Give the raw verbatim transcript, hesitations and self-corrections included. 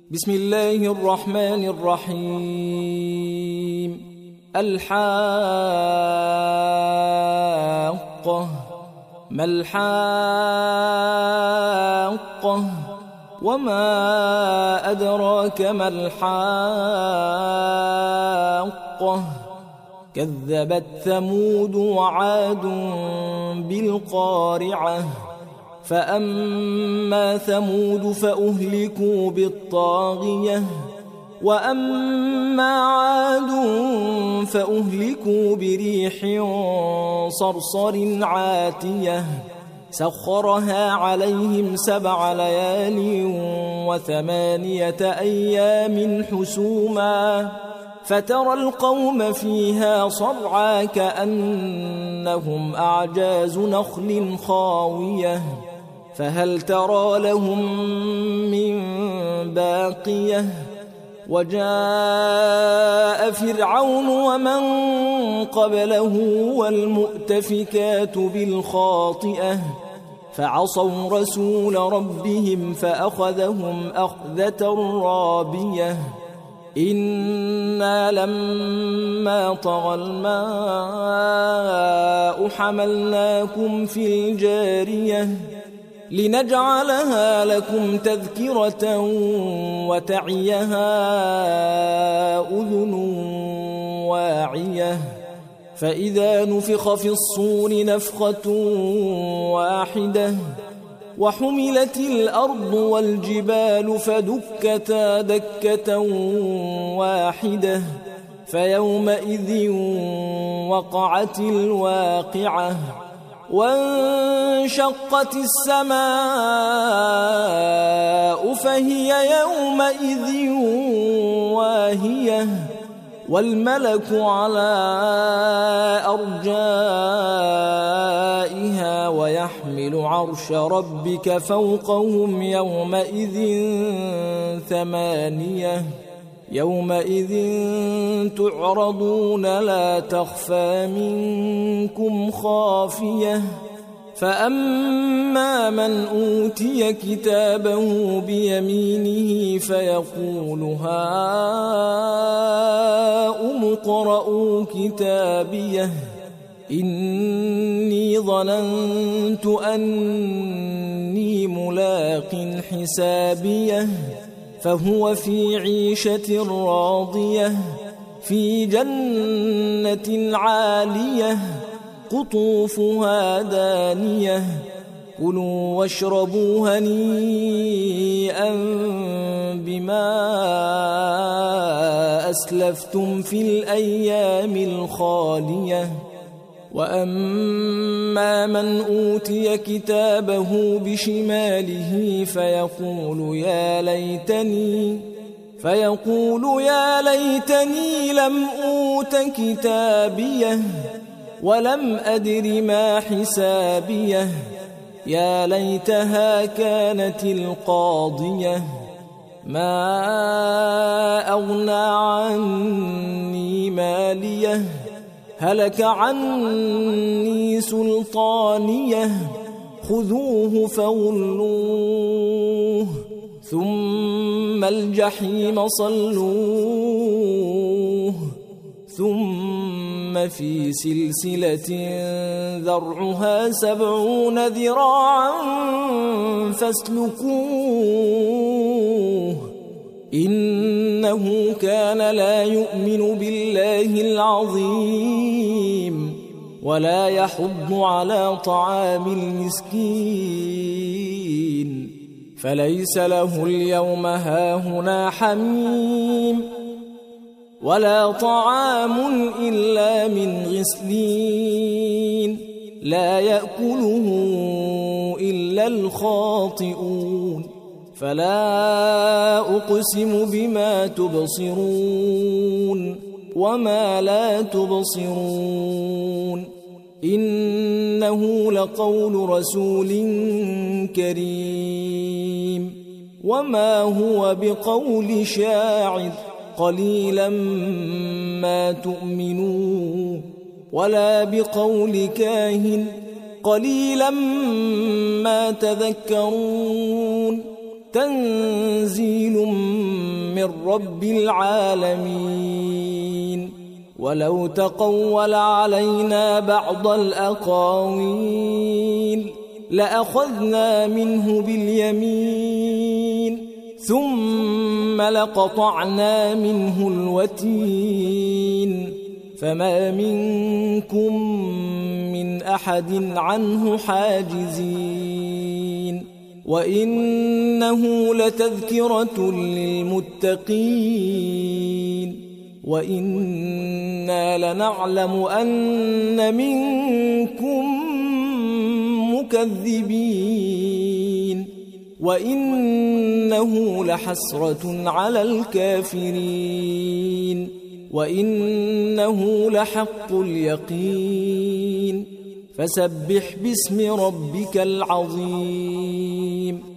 بسم الله الرحمن الرحيم. الحاقة. ما الحاقة؟ وما أدراك ما الحاقة؟ كذبت ثمود وعاد بالقارعة. فأما ثمود فأهلكوا بالطاغية، وأما عاد فأهلكوا بريح صرصر عاتية سخرها عليهم سبع ليال وثمانية أيام حسوما، فترى القوم فيها صرعى كأنهم أعجاز نخل خاوية، فهل ترى لهم من باقية؟ وجاء فرعون ومن قبله والمؤتفكات بالخاطئة فعصوا رسول ربهم فأخذهم أخذة رابية. إنا لما طغى الماء حملناكم في الجارية لنجعلها لكم تذكرة وتعيها أذن واعية. فإذا نفخ في الصور نفخة واحدة وحملت الأرض والجبال فدكتا دكة واحدة فيومئذ وقعت الواقعة. وانشقت السماء فهي يومئذ واهية والملك على أرجائها ويحمل عرش ربك فوقهم يومئذ ثمانية. يومئذ تعرضون لا تخفى منكم خافية. فأما من أوتي كتابه بيمينه فيقول هاؤم اقرءوا كتابيه إني ظننت أني ملاق حسابيه فهو في عيشة راضية في جنة عالية قطوفها دانية. كلوا واشربوا هنيئا بما أسلفتم في الأيام الخالية. وأما من أوتي كتابه بشماله فيقول يا ليتني فيقول يا ليتني لم أوت كتابيه ولم أدر ما حسابيه يا ليتها كانت القاضية ما أغنى عني ماليه هلك عني سلطانيه خذوه فغلوه ثم الجحيم صلوه ثم في سلسلة ذرعها سبعون ذراعا فاسلكوه إنه كان لا يؤمن بالله العظيم ولا يحض على طعام المسكين فليس له اليوم هاهنا حميم ولا طعام إلا من غسلين لا يأكله إلا الخاطئون. فلا أقسم بما تبصرون وما لا تبصرون إنه لقول رسول كريم وما هو بقول شاعر قليلا ما تؤمنون ولا بقول كاهن قليلا ما تذكرون تنزيل من رب العالمين ولو تقول علينا بعض الأقاويل لأخذنا منه باليمين ثم لقطعنا منه الوتين فما منكم من أحد عنه حاجزين وإنه لتذكرة للمتقين وإنا لنعلم أن منكم مكذبين وإنه لحسرة على الكافرين وإنه لحق اليقين فسبح باسم ربك العظيم